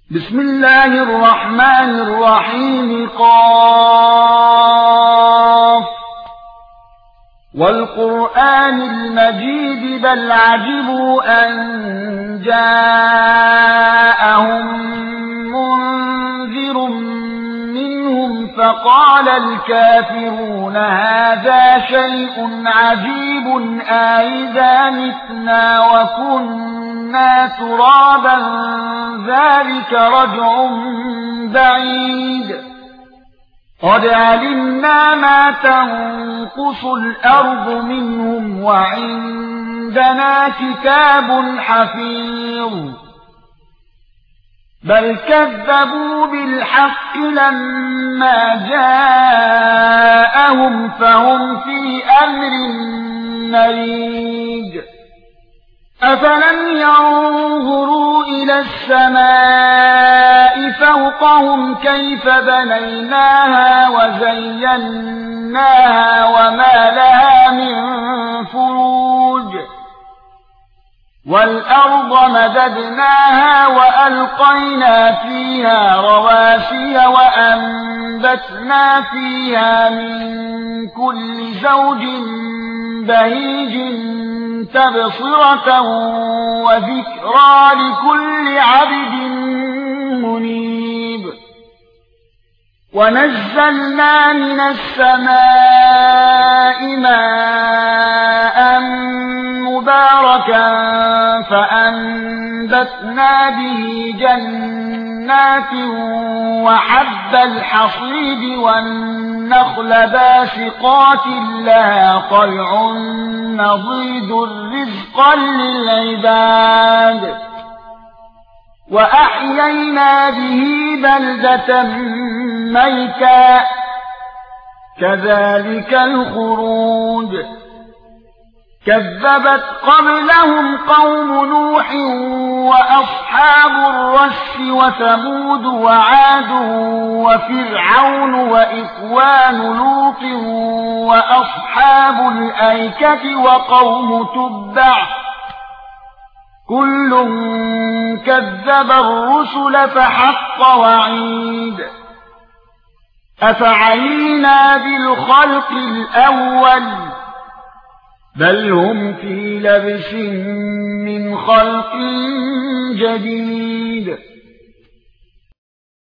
بسم الله الرحمن الرحيم. قاف والقرآن المجيد بل عجبوا أن جاءهم منذر منهم فقال الكافرون هذا شيء عجيب أإذا متنا وكنا ترابا ذلك رجع بعيد قد علمنا ما تنقص الأرض منهم وعندنا كتاب حفيظ بل كذبوا بالحق لما جاءهم فهم في أمر مريج أفلم ينظروا إلى السماء فوقهم كيف بنيناها وزيناها وما لها من فروج والأرض مددناها وألقينا فيها رواسي وأنبتنا فيها من كل زوج بهيج تبصرة وذكرى لكل عبد منيب ونزلنا من السماء ماء مباركا فأنبتنا به جنات وحب الحصيد والنخل باسقات لها طلع نضيد رزقا للعباد وأحيينا به بلدة ميتا كذلك الخروج كذبت قبلهم قوم نوح وأصحاب الرس وثمود وعاد وفرعون وإخوان لوط وأصحاب الأيكة وقوم تبع كل كذب الرسل فحق وعيد أفعينا بالخلق الأول بل هم في لبس من خلق جديد